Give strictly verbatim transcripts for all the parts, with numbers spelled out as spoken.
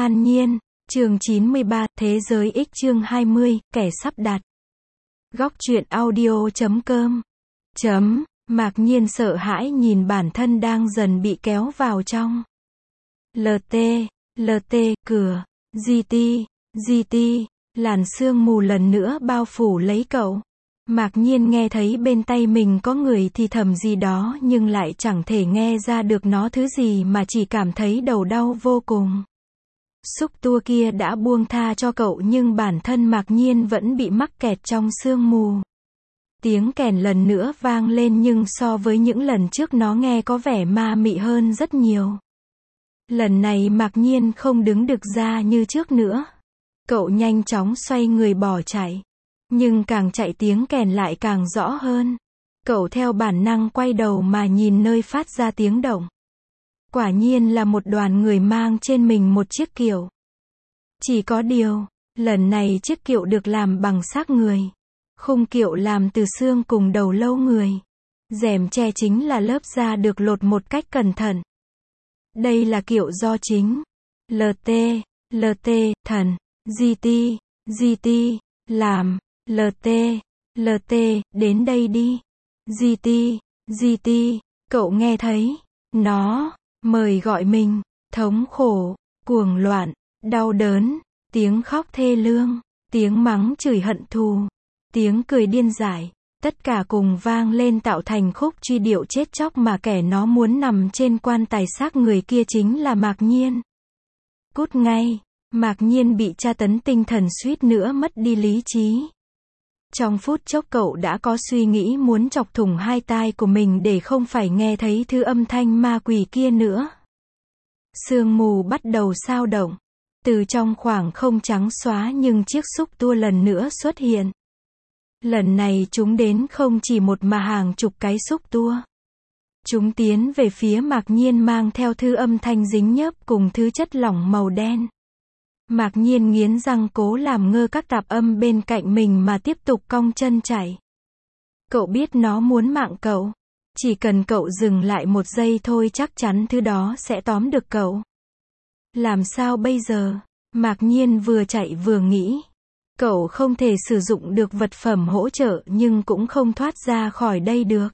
An Nhiên, chương chín mươi ba, Thế giới X chương hai mươi, kẻ sắp đặt. Góc truyện audio chấm com. Chấm, Mạc Nhiên sợ hãi nhìn bản thân đang dần bị kéo vào trong. lờ tê, lờ tê, cửa, giê tê, giê tê, làn sương mù lần nữa bao phủ lấy cậu. Mạc Nhiên nghe thấy bên tay mình có người thì thầm gì đó nhưng lại chẳng thể nghe ra được nó thứ gì mà chỉ cảm thấy đầu đau vô cùng. Xúc tua kia đã buông tha cho cậu nhưng bản thân Mạc Nhiên vẫn bị mắc kẹt trong sương mù. Tiếng kèn lần nữa vang lên nhưng so với những lần trước nó nghe có vẻ ma mị hơn rất nhiều. Lần này Mạc Nhiên không đứng được ra như trước nữa. Cậu nhanh chóng xoay người bỏ chạy. Nhưng càng chạy tiếng kèn lại càng rõ hơn. Cậu theo bản năng quay đầu mà nhìn nơi phát ra tiếng động. Quả nhiên là một đoàn người mang trên mình một chiếc kiệu. Chỉ có điều, lần này chiếc kiệu được làm bằng xác người. Khung kiệu làm từ xương cùng đầu lâu người. Rèm che chính là lớp da được lột một cách cẩn thận. Đây là kiệu do chính lờ tê, lờ tê, thần, giê tê, giê tê, làm. lờ tê, lờ tê, đến đây đi. giê tê, giê tê, cậu nghe thấy. Nó, mời gọi mình. Thống khổ, cuồng loạn, đau đớn, tiếng khóc thê lương, tiếng mắng chửi hận thù, tiếng cười điên dại. Tất cả cùng vang lên tạo thành khúc truy điệu chết chóc mà kẻ nó muốn nằm trên quan tài xác người kia chính là Mạc Nhiên. Cút ngay, Mạc Nhiên bị tra tấn tinh thần suýt nữa mất đi lý trí. Trong phút chốc cậu đã có suy nghĩ muốn chọc thủng hai tai của mình để không phải nghe thấy thứ âm thanh ma quỷ kia nữa. Sương mù bắt đầu xao động. Từ trong khoảng không trắng xóa nhưng chiếc xúc tua lần nữa xuất hiện. Lần này chúng đến không chỉ một mà hàng chục cái xúc tua. Chúng tiến về phía Mạc Nhiên mang theo thứ âm thanh dính nhớp cùng thứ chất lỏng màu đen. Mạc Nhiên nghiến răng cố làm ngơ các tạp âm bên cạnh mình mà tiếp tục cong chân chạy. Cậu biết nó muốn mạng cậu. Chỉ cần cậu dừng lại một giây thôi chắc chắn thứ đó sẽ tóm được cậu. Làm sao bây giờ? Mạc Nhiên vừa chạy vừa nghĩ. Cậu không thể sử dụng được vật phẩm hỗ trợ nhưng cũng không thoát ra khỏi đây được.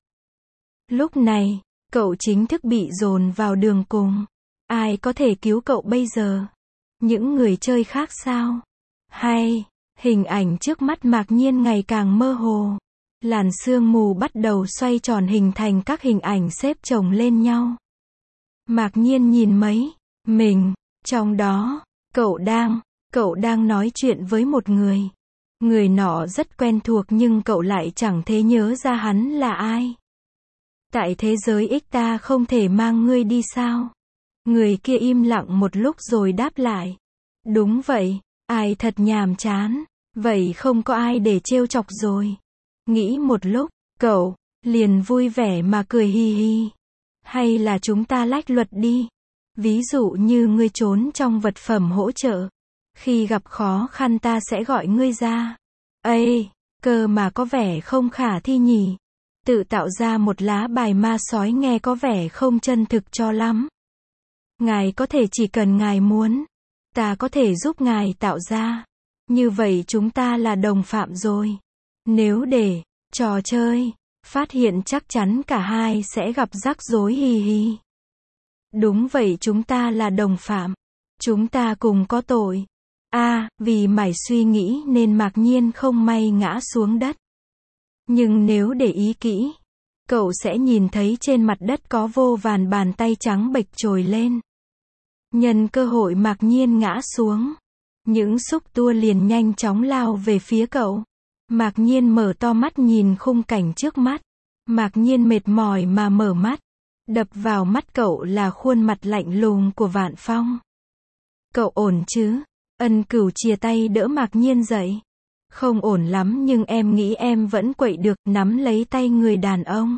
Lúc này, cậu chính thức bị dồn vào đường cùng. Ai có thể cứu cậu bây giờ? Những người chơi khác sao? Hay, hình ảnh trước mắt Mạc Nhiên ngày càng mơ hồ. Làn sương mù bắt đầu xoay tròn hình thành các hình ảnh xếp chồng lên nhau. Mạc Nhiên nhìn mấy, mình, trong đó, cậu đang, cậu đang nói chuyện với một người. Người nọ rất quen thuộc nhưng cậu lại chẳng thể nhớ ra hắn là ai. Tại thế giới X ta không thể mang ngươi đi sao? Người kia im lặng một lúc rồi đáp lại. Đúng vậy, ai thật nhàm chán. Vậy không có ai để trêu chọc rồi. Nghĩ một lúc, cậu liền vui vẻ mà cười hi hi. Hay là chúng ta lách luật đi. Ví dụ như ngươi trốn trong vật phẩm hỗ trợ. Khi gặp khó khăn ta sẽ gọi ngươi ra. Ây, cơ mà có vẻ không khả thi nhỉ. Tự tạo ra một lá bài ma sói nghe có vẻ không chân thực cho lắm. Ngài có thể chỉ cần ngài muốn. Ta có thể giúp ngài tạo ra. Như vậy chúng ta là đồng phạm rồi. Nếu để trò chơi phát hiện chắc chắn cả hai sẽ gặp rắc rối hi hi. Đúng vậy chúng ta là đồng phạm. Chúng ta cùng có tội. A, à, vì mải suy nghĩ nên Mạc Nhiên không may ngã xuống đất. Nhưng nếu để ý kỹ, cậu sẽ nhìn thấy trên mặt đất có vô vàn bàn tay trắng bệch trồi lên. Nhân cơ hội Mạc Nhiên ngã xuống. Những xúc tua liền nhanh chóng lao về phía cậu. Mạc Nhiên mở to mắt nhìn khung cảnh trước mắt. Mạc Nhiên mệt mỏi mà mở mắt. Đập vào mắt cậu là khuôn mặt lạnh lùng của Vạn Phong. Cậu ổn chứ? Ân Cửu chia tay đỡ Mạc Nhiên dậy. Không ổn lắm nhưng em nghĩ em vẫn quậy được, nắm lấy tay người đàn ông.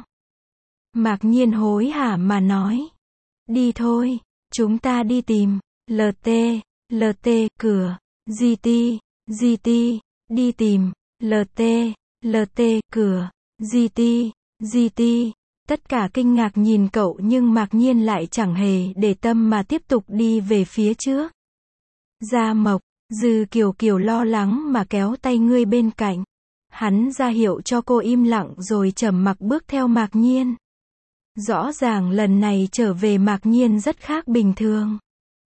Mạc Nhiên hối hả mà nói. Đi thôi, chúng ta đi tìm. lờ tê, lờ tê, cửa, giê tê, giê tê, đi tìm. lờ tê, lờ tê, cửa, giê tê, giê tê. Tất cả kinh ngạc nhìn cậu nhưng Mạc Nhiên lại chẳng hề để tâm mà tiếp tục đi về phía trước. Gia Mộc, Dư Kiều Kiều lo lắng mà kéo tay ngươi bên cạnh. Hắn ra hiệu cho cô im lặng rồi trầm mặc bước theo Mạc Nhiên. Rõ ràng lần này trở về Mạc Nhiên rất khác bình thường.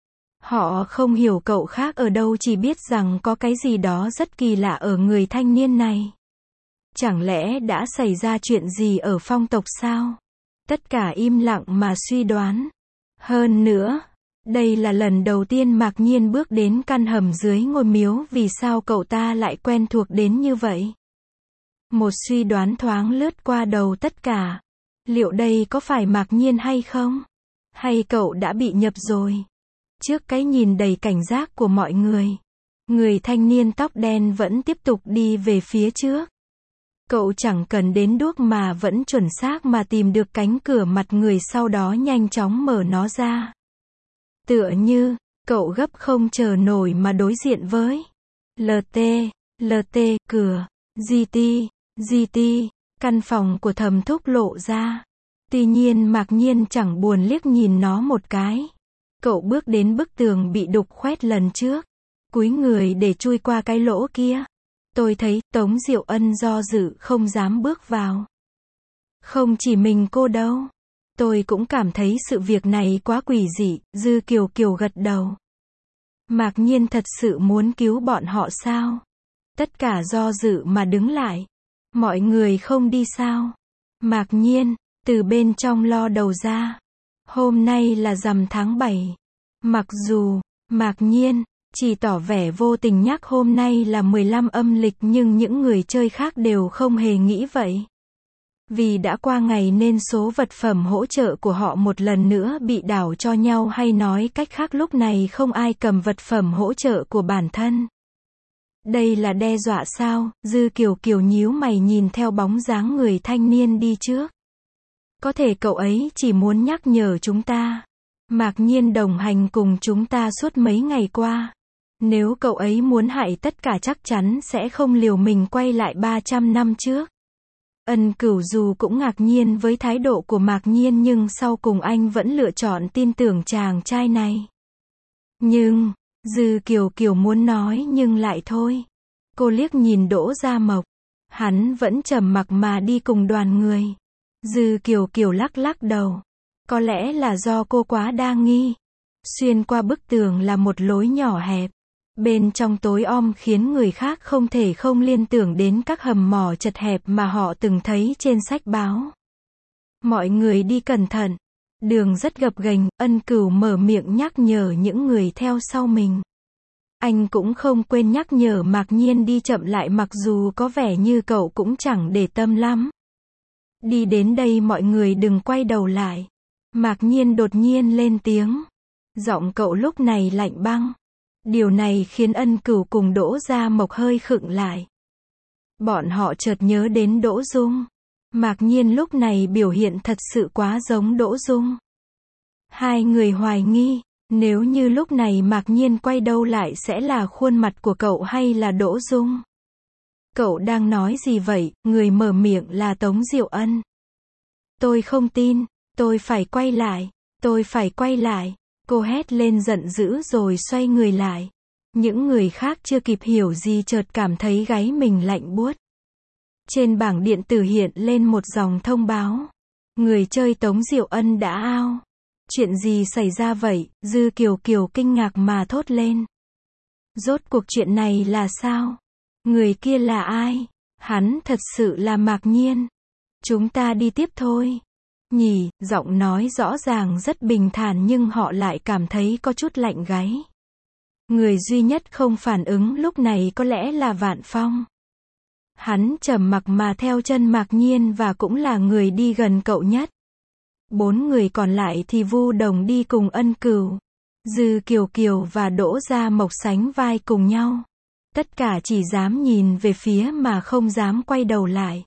Họ không hiểu cậu khác ở đâu, chỉ biết rằng có cái gì đó rất kỳ lạ ở người thanh niên này. Chẳng lẽ đã xảy ra chuyện gì ở phong tộc sao? Tất cả im lặng mà suy đoán. Hơn nữa, đây là lần đầu tiên Mạc Nhiên bước đến căn hầm dưới ngôi miếu, vì sao cậu ta lại quen thuộc đến như vậy? Một suy đoán thoáng lướt qua đầu tất cả. Liệu đây có phải Mạc Nhiên hay không? Hay cậu đã bị nhập rồi? Trước cái nhìn đầy cảnh giác của mọi người, người thanh niên tóc đen vẫn tiếp tục đi về phía trước. Cậu chẳng cần đến đuốc mà vẫn chuẩn xác mà tìm được cánh cửa mặt người, sau đó nhanh chóng mở nó ra. Tựa như, cậu gấp không chờ nổi mà đối diện với lờ tê, lờ tê, cửa, giê tê, giê tê, căn phòng của Thẩm Thúc lộ ra. Tuy nhiên Mạc Nhiên chẳng buồn liếc nhìn nó một cái. Cậu bước đến bức tường bị đục khoét lần trước, cúi người để chui qua cái lỗ kia. Tôi thấy Tống Diệu Ân do dự không dám bước vào. Không chỉ mình cô đâu. Tôi cũng cảm thấy sự việc này quá quỷ dị. Dư Kiều Kiều gật đầu. Mạc Nhiên thật sự muốn cứu bọn họ sao? Tất cả do dự mà đứng lại. Mọi người không đi sao? Mạc Nhiên, từ bên trong lo đầu ra. Hôm nay là rằm tháng bảy. Mặc dù, Mạc Nhiên chỉ tỏ vẻ vô tình nhắc hôm nay là mười lăm âm lịch, nhưng những người chơi khác đều không hề nghĩ vậy. Vì đã qua ngày nên số vật phẩm hỗ trợ của họ một lần nữa bị đảo cho nhau, hay nói cách khác lúc này không ai cầm vật phẩm hỗ trợ của bản thân. Đây là đe dọa sao? Dư Kiều Kiều nhíu mày nhìn theo bóng dáng người thanh niên đi trước. Có thể cậu ấy chỉ muốn nhắc nhở chúng ta. Mạc Nhiên đồng hành cùng chúng ta suốt mấy ngày qua. Nếu cậu ấy muốn hại tất cả chắc chắn sẽ không liều mình quay lại ba trăm năm trước. Ân Cửu dù cũng ngạc nhiên với thái độ của Mạc Nhiên, nhưng sau cùng anh vẫn lựa chọn tin tưởng chàng trai này. Nhưng, Dư Kiều Kiều muốn nói nhưng lại thôi. Cô liếc nhìn Đỗ Gia Mộc. Hắn vẫn trầm mặc mà đi cùng đoàn người. Dư Kiều Kiều lắc lắc đầu. Có lẽ là do cô quá đa nghi. Xuyên qua bức tường là một lối nhỏ hẹp. Bên trong tối om khiến người khác không thể không liên tưởng đến các hầm mỏ chật hẹp mà họ từng thấy trên sách báo. Mọi người đi cẩn thận. Đường rất gập ghềnh. Ân Cửu mở miệng nhắc nhở những người theo sau mình. Anh cũng không quên nhắc nhở Mạc Nhiên đi chậm lại, mặc dù có vẻ như cậu cũng chẳng để tâm lắm. Đi đến đây mọi người đừng quay đầu lại. Mạc Nhiên đột nhiên lên tiếng. Giọng cậu lúc này lạnh băng. Điều này khiến Ân Cửu cùng Đỗ Gia Mộc hơi khựng lại. Bọn họ chợt nhớ đến Đỗ Dung. Mạc Nhiên lúc này biểu hiện thật sự quá giống Đỗ Dung. Hai người hoài nghi, nếu như lúc này Mạc Nhiên quay đầu lại sẽ là khuôn mặt của cậu hay là Đỗ Dung. Cậu đang nói gì vậy? Người mở miệng là Tống Diệu Ân. Tôi không tin, tôi phải quay lại, tôi phải quay lại. Cô hét lên giận dữ rồi xoay người lại. Những người khác chưa kịp hiểu gì chợt cảm thấy gáy mình lạnh buốt. Trên bảng điện tử hiện lên một dòng thông báo. Người chơi Tống Diệu Ân đã out. Chuyện gì xảy ra vậy? Dư Kiều Kiều kinh ngạc mà thốt lên. Rốt cuộc chuyện này là sao? Người kia là ai? Hắn thật sự là Mạc Nhiên. Chúng ta đi tiếp thôi. Nhỉ, giọng nói rõ ràng rất bình thản nhưng họ lại cảm thấy có chút lạnh gáy. Người duy nhất không phản ứng lúc này có lẽ là Vạn Phong. Hắn trầm mặc mà theo chân Mạc Nhiên và cũng là người đi gần cậu nhất. Bốn người còn lại thì Vu Đồng đi cùng Ân Cửu. Dư Kiều Kiều và Đỗ Gia Mộc sánh vai cùng nhau. Tất cả chỉ dám nhìn về phía mà không dám quay đầu lại.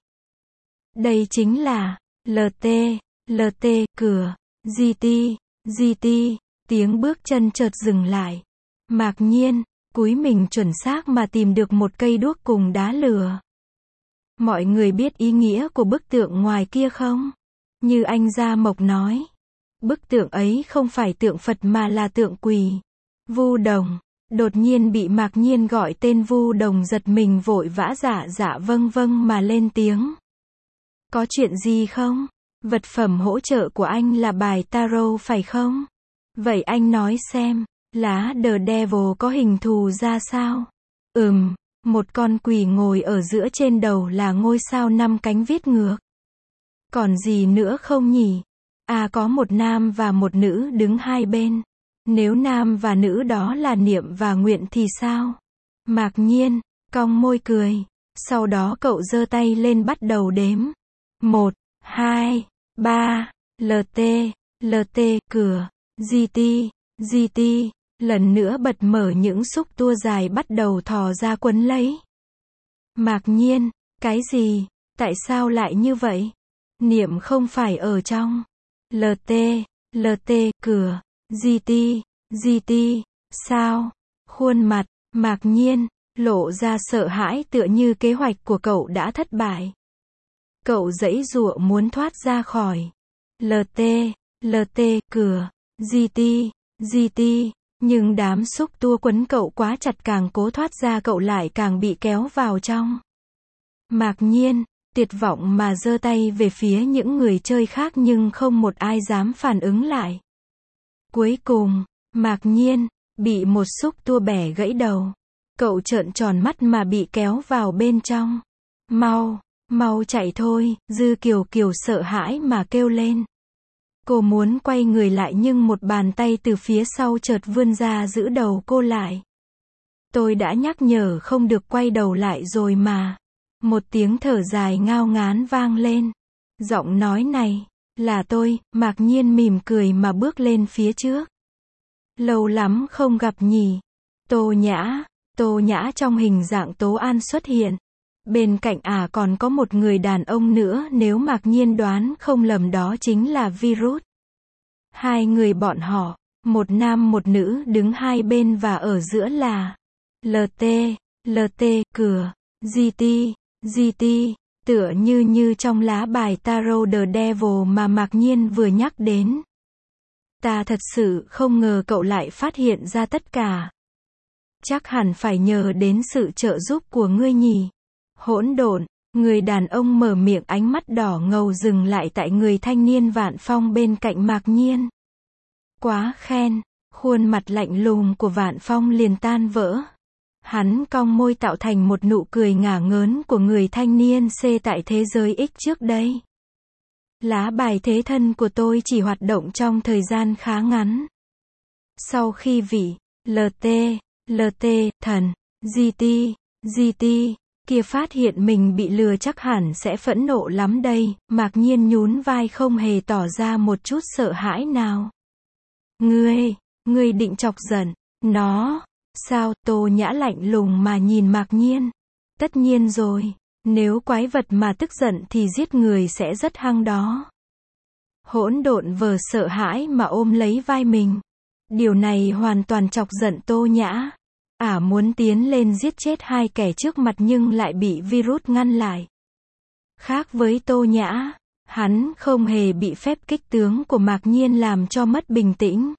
Đây chính là lờ tê, lờ tê, cửa, giê tê, giê tê, tiếng bước chân chợt dừng lại. Mạc Nhiên, cúi mình chuẩn xác mà tìm được một cây đuốc cùng đá lửa. Mọi người biết ý nghĩa của bức tượng ngoài kia không? Như anh Gia Mộc nói, bức tượng ấy không phải tượng Phật mà là tượng quỷ. Vu Đồng, Đột nhiên bị Mạc Nhiên gọi tên, Vu Đồng giật mình vội vã dạ dạ vâng vâng mà lên tiếng. Có chuyện gì không? Vật phẩm hỗ trợ của anh là bài tarot phải không? Vậy anh nói xem, lá The Devil có hình thù ra sao? Ừm, một con quỷ ngồi ở giữa, trên đầu là ngôi sao năm cánh viết ngược. Còn gì nữa không nhỉ? À, có một nam và một nữ đứng hai bên. Nếu nam và nữ đó là Niệm và Nguyện thì sao? Mạc Nhiên cong môi cười. Sau đó cậu giơ tay lên bắt đầu đếm. Một, hai, ba, lờ tê, lờ tê, cửa, giê tê, giê tê, lần nữa bật mở những xúc tua dài bắt đầu thò ra quấn lấy. Mạc Nhiên, cái gì? Tại sao lại như vậy? Niệm không phải ở trong. lờ tê, lờ tê, cửa, giê tê, giê tê, sao? Khuôn mặt Mạc Nhiên lộ ra sợ hãi, tựa như kế hoạch của cậu đã thất bại. Cậu giãy giụa muốn thoát ra khỏi. lờ tê, lờ tê, cửa, giê tê, giê tê, nhưng đám xúc tua quấn cậu quá chặt, càng cố thoát ra cậu lại càng bị kéo vào trong. Mạc Nhiên tuyệt vọng mà giơ tay về phía những người chơi khác, nhưng không một ai dám phản ứng lại. Cuối cùng, Mạc Nhiên bị một xúc tua bẻ gãy đầu. Cậu trợn tròn mắt mà bị kéo vào bên trong. Mau, mau chạy thôi, Dư Kiều Kiều sợ hãi mà kêu lên. Cô muốn quay người lại nhưng một bàn tay từ phía sau chợt vươn ra giữ đầu cô lại. Tôi đã nhắc nhở không được quay đầu lại rồi mà. Một tiếng thở dài ngao ngán vang lên. Giọng nói này, là tôi. Mạc Nhiên mỉm cười mà bước lên phía trước. Lâu lắm không gặp nhỉ. Tô Nhã, Tô Nhã trong hình dạng Tố An xuất hiện. Bên cạnh à còn có một người đàn ông nữa, nếu Mạc Nhiên đoán không lầm đó chính là Virus. Hai người bọn họ, một nam một nữ đứng hai bên và ở giữa là lờ tê, lờ tê, cửa, giê tê, giê tê, tựa như như trong lá bài tarot The Devil mà Mạc Nhiên vừa nhắc đến. Ta thật sự không ngờ cậu lại phát hiện ra tất cả. Chắc hẳn phải nhờ đến sự trợ giúp của ngươi nhỉ. Hỗn độn, người đàn ông mở miệng, ánh mắt đỏ ngầu dừng lại tại người thanh niên Vạn Phong bên cạnh Mạc Nhiên. Quá khen, khuôn mặt lạnh lùng của Vạn Phong liền tan vỡ. Hắn cong môi tạo thành một nụ cười ngả ngớn của người thanh niên C tại thế giới X trước đây. Lá bài thế thân của tôi chỉ hoạt động trong thời gian khá ngắn. Sau khi vị lờ tê, lờ tê, thần, giê tê, giê tê kia phát hiện mình bị lừa chắc hẳn sẽ phẫn nộ lắm đây. Mạc Nhiên nhún vai không hề tỏ ra một chút sợ hãi nào. Ngươi, ngươi định chọc giận nó, sao? Tô Nhã lạnh lùng mà nhìn Mạc Nhiên. Tất nhiên rồi, nếu quái vật mà tức giận thì giết người sẽ rất hăng đó. Hỗn độn vờ sợ hãi mà ôm lấy vai mình. Điều này hoàn toàn chọc giận Tô Nhã. Ả à muốn tiến lên giết chết hai kẻ trước mặt nhưng lại bị Virus ngăn lại. Khác với Tô Nhã, hắn không hề bị phép kích tướng của Mạc Nhiên làm cho mất bình tĩnh.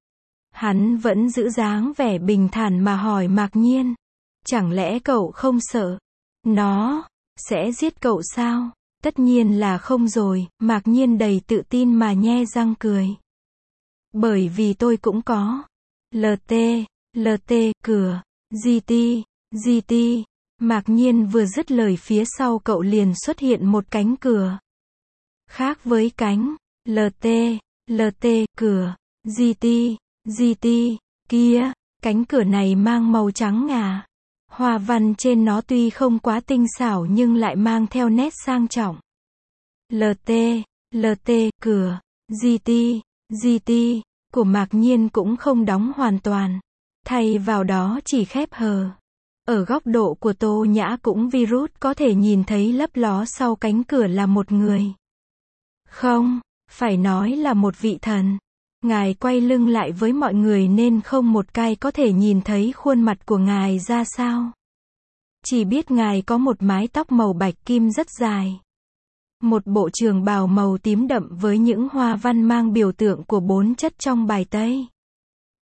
Hắn vẫn giữ dáng vẻ bình thản mà hỏi Mạc Nhiên. Chẳng lẽ cậu không sợ nó sẽ giết cậu sao? Tất nhiên là không rồi. Mạc Nhiên đầy tự tin mà nhe răng cười. Bởi vì tôi cũng có lờ tê, lờ tê, cửa, giê tê, giê tê. Mạc Nhiên vừa dứt lời, phía sau cậu liền xuất hiện một cánh cửa. Khác với cánh lờ tê, lờ tê, cửa, giê tê, giê tê kia, cánh cửa này mang màu trắng ngà. Hoa văn trên nó tuy không quá tinh xảo nhưng lại mang theo nét sang trọng. lờ tê, lờ tê, cửa, giê tê, giê tê của Mạc Nhiên cũng không đóng hoàn toàn. Thay vào đó chỉ khép hờ. Ở góc độ của Tô Nhã cũng Virus có thể nhìn thấy lấp ló sau cánh cửa là một người. Không, phải nói là một vị thần. Ngài quay lưng lại với mọi người nên không một ai có thể nhìn thấy khuôn mặt của ngài ra sao. Chỉ biết ngài có một mái tóc màu bạch kim rất dài. Một bộ trường bào màu tím đậm với những hoa văn mang biểu tượng của bốn chất trong bài Tây.